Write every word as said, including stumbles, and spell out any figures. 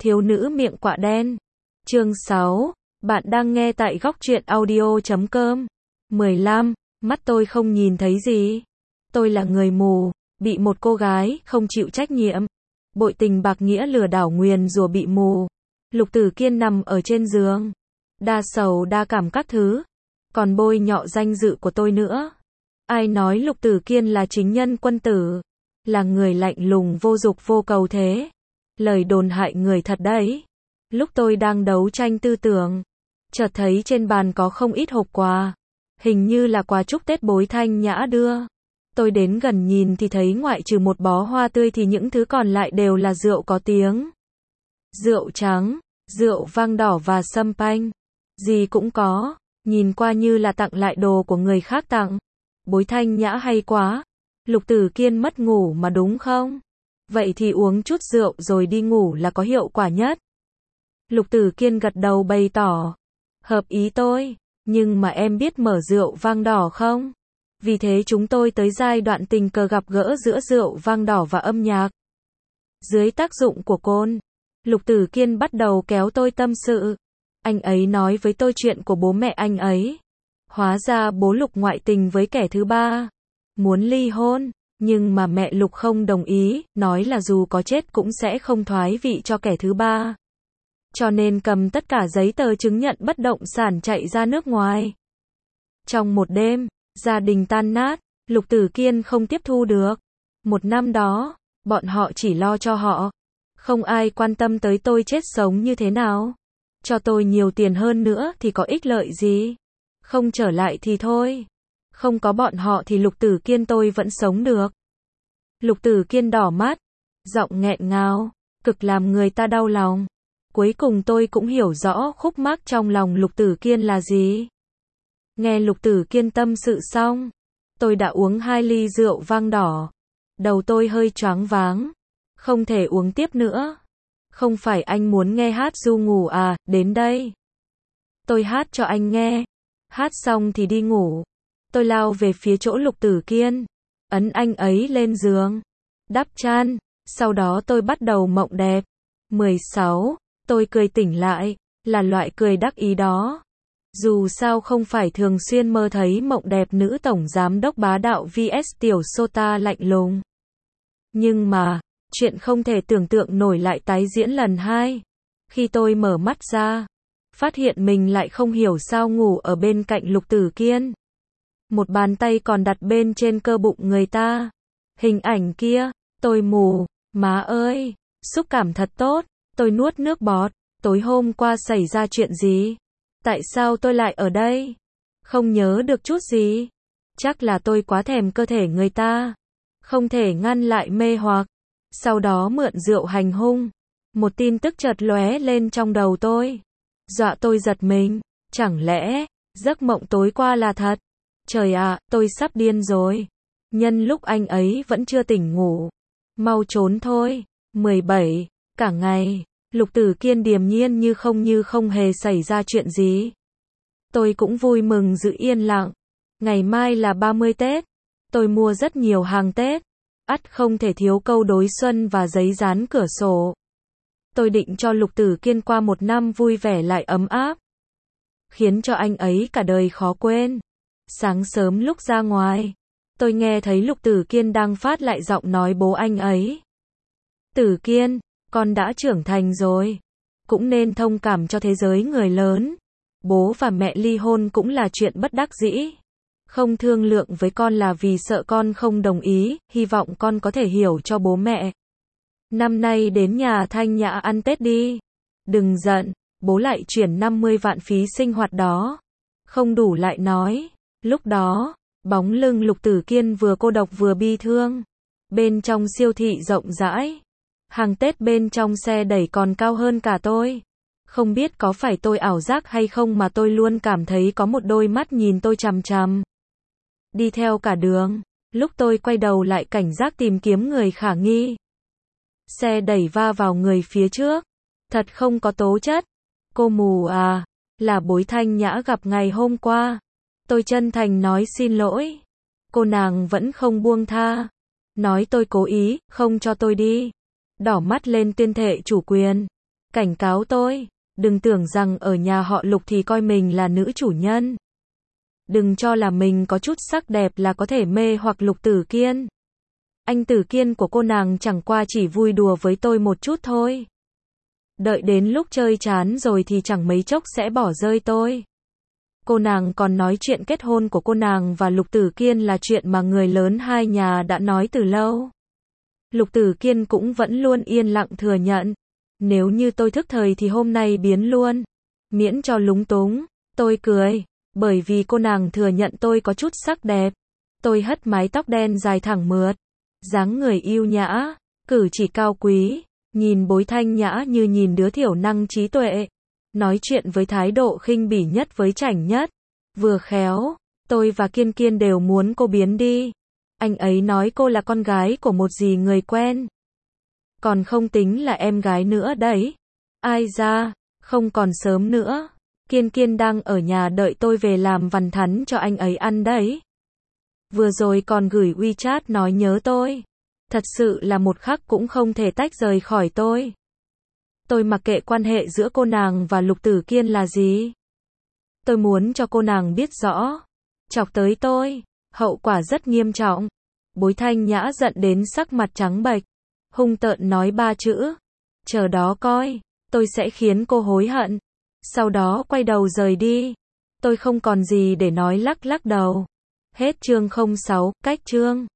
Thiếu nữ miệng quạ đen. Chương sáu. Bạn đang nghe tại góc truyện audio chấm com. mười lăm. Mắt tôi không nhìn thấy gì. Tôi là người mù, bị một cô gái không chịu trách nhiệm, bội tình bạc nghĩa lừa đảo nguyền rủa bị mù. Lục Tử Kiên nằm ở trên giường, đa sầu đa cảm các thứ, còn bôi nhọ danh dự của tôi nữa. Ai nói Lục Tử Kiên là chính nhân quân tử, là người lạnh lùng vô dục vô cầu thế? Lời đồn hại người thật đấy. Lúc tôi đang đấu tranh tư tưởng, chợt thấy trên bàn có không ít hộp quà, hình như là quà chúc Tết Bối Thanh Nhã đưa. Tôi đến gần nhìn thì thấy ngoại trừ một bó hoa tươi thì những thứ còn lại đều là rượu có tiếng. Rượu trắng, rượu vang đỏ và sâm panh. Gì cũng có, nhìn qua như là tặng lại đồ của người khác tặng. Bối Thanh Nhã hay quá. Lục Tử Kiên mất ngủ mà đúng không? Vậy thì uống chút rượu rồi đi ngủ là có hiệu quả nhất. Lục Tử Kiên gật đầu bày tỏ. Hợp ý tôi, nhưng mà em biết mở rượu vang đỏ không? Vì thế chúng tôi tới giai đoạn tình cờ gặp gỡ giữa rượu vang đỏ và âm nhạc. Dưới tác dụng của cồn, Lục Tử Kiên bắt đầu kéo tôi tâm sự. Anh ấy nói với tôi chuyện của bố mẹ anh ấy. Hóa ra bố Lục ngoại tình với kẻ thứ ba, muốn ly hôn, nhưng mà mẹ Lục không đồng ý, nói là dù có chết cũng sẽ không thoái vị cho kẻ thứ ba. Cho nên cầm tất cả giấy tờ chứng nhận bất động sản chạy ra nước ngoài. Trong một đêm, gia đình tan nát, Lục Tử Kiên không tiếp thu được. Một năm đó, bọn họ chỉ lo cho họ. Không ai quan tâm tới tôi chết sống như thế nào. Cho tôi nhiều tiền hơn nữa thì có ích lợi gì? Không trở lại thì thôi. Không có bọn họ thì Lục Tử Kiên tôi vẫn sống được. Lục Tử Kiên đỏ mắt, giọng nghẹn ngào, cực làm người ta đau lòng. Cuối cùng tôi cũng hiểu rõ khúc mắc trong lòng Lục Tử Kiên là gì. Nghe Lục Tử Kiên tâm sự xong, tôi đã uống hai ly rượu vang đỏ. Đầu tôi hơi choáng váng, không thể uống tiếp nữa. Không phải anh muốn nghe hát ru ngủ à, đến đây. Tôi hát cho anh nghe. Hát xong thì đi ngủ. Tôi lao về phía chỗ Lục Tử Kiên, ấn anh ấy lên giường, đắp chăn, sau đó tôi bắt đầu mộng đẹp. mười sáu. Tôi cười tỉnh lại, là loại cười đắc ý đó. Dù sao không phải thường xuyên mơ thấy mộng đẹp nữ tổng giám đốc bá đạo vs tiểu sota lạnh lùng. Nhưng mà, chuyện không thể tưởng tượng nổi lại tái diễn lần hai. Khi tôi mở mắt ra, phát hiện mình lại không hiểu sao ngủ ở bên cạnh Lục Tử Kiên. Một bàn tay còn đặt bên trên cơ bụng người ta. Hình ảnh kia, tôi mù, má ơi, xúc cảm thật tốt. Tôi nuốt nước bọt. Tối hôm qua xảy ra chuyện gì? Tại sao tôi lại ở đây? Không nhớ được chút gì. Chắc là tôi quá thèm cơ thể người ta, không thể ngăn lại mê hoặc. Sau đó mượn rượu hành hung. Một tin tức chợt lóe lên trong đầu tôi, dọa tôi giật mình. Chẳng lẽ giấc mộng tối qua là thật? Trời ạ, à, tôi sắp điên rồi. Nhân lúc anh ấy vẫn chưa tỉnh ngủ, mau trốn thôi. mười bảy. Cả ngày, Lục Tử Kiên điềm nhiên như không như không hề xảy ra chuyện gì. Tôi cũng vui mừng giữ yên lặng. Ngày mai là ba mươi Tết. Tôi mua rất nhiều hàng Tết. Ắt không thể thiếu câu đối xuân và giấy dán cửa sổ. Tôi định cho Lục Tử Kiên qua một năm vui vẻ lại ấm áp, khiến cho anh ấy cả đời khó quên. Sáng sớm lúc ra ngoài, tôi nghe thấy Lục Tử Kiên đang phát lại giọng nói bố anh ấy. Tử Kiên, con đã trưởng thành rồi, cũng nên thông cảm cho thế giới người lớn. Bố và mẹ ly hôn cũng là chuyện bất đắc dĩ. Không thương lượng với con là vì sợ con không đồng ý, hy vọng con có thể hiểu cho bố mẹ. Năm nay đến nhà Thanh Nhã ăn Tết đi. Đừng giận, bố lại chuyển năm mươi vạn phí sinh hoạt đó. Không đủ lại nói. Lúc đó, bóng lưng Lục Tử Kiên vừa cô độc vừa bi thương. Bên trong siêu thị rộng rãi, hàng Tết bên trong xe đẩy còn cao hơn cả tôi. Không biết có phải tôi ảo giác hay không mà tôi luôn cảm thấy có một đôi mắt nhìn tôi chằm chằm. Đi theo cả đường, lúc tôi quay đầu lại cảnh giác tìm kiếm người khả nghi. Xe đẩy va vào người phía trước. Thật không có tố chất. Cô mù à? Là Bối Thanh Nhã gặp ngày hôm qua. Tôi chân thành nói xin lỗi. Cô nàng vẫn không buông tha. Nói tôi cố ý, không cho tôi đi. Đỏ mắt lên tuyên thệ chủ quyền. cảnh cáo tôi, đừng tưởng rằng ở nhà họ Lục thì coi mình là nữ chủ nhân. Đừng cho là mình có chút sắc đẹp là có thể mê hoặc Lục Tử Kiên. Anh Tử Kiên của cô nàng chẳng qua chỉ vui đùa với tôi một chút thôi. Đợi đến lúc chơi chán rồi thì chẳng mấy chốc sẽ bỏ rơi tôi. Cô nàng còn nói chuyện kết hôn của cô nàng và Lục Tử Kiên là chuyện mà người lớn hai nhà đã nói từ lâu. Lục Tử Kiên cũng vẫn luôn yên lặng thừa nhận. Nếu như tôi thức thời thì hôm nay biến luôn. Miễn cho lúng túng. Tôi cười. Bởi vì cô nàng thừa nhận tôi có chút sắc đẹp. Tôi hất mái tóc đen dài thẳng mượt. Dáng người yêu nhã. Cử chỉ cao quý. Nhìn Bối Thanh Nhã như nhìn đứa thiểu năng trí tuệ. Nói chuyện với thái độ khinh bỉ nhất với chảnh nhất. Vừa khéo. Tôi và Kiên Kiên đều muốn cô biến đi. Anh ấy nói cô là con gái của một dì người quen. Còn không tính là em gái nữa đấy. Ai ra, không còn sớm nữa. Kiên Kiên đang ở nhà đợi tôi về làm vằn thắn cho anh ấy ăn đấy. Vừa rồi còn gửi WeChat nói nhớ tôi. Thật sự là một khắc cũng không thể tách rời khỏi tôi. Tôi mặc kệ quan hệ giữa cô nàng và Lục Tử Kiên là gì. Tôi muốn cho cô nàng biết rõ. Chọc tới tôi, hậu quả rất nghiêm trọng. Bối Thanh Nhã giận đến sắc mặt trắng bệch. Hung tợn nói ba chữ. Chờ đó coi, tôi sẽ khiến cô hối hận. Sau đó quay đầu rời đi. Tôi không còn gì để nói lắc lắc đầu. Hết chương không sáu, cách chương.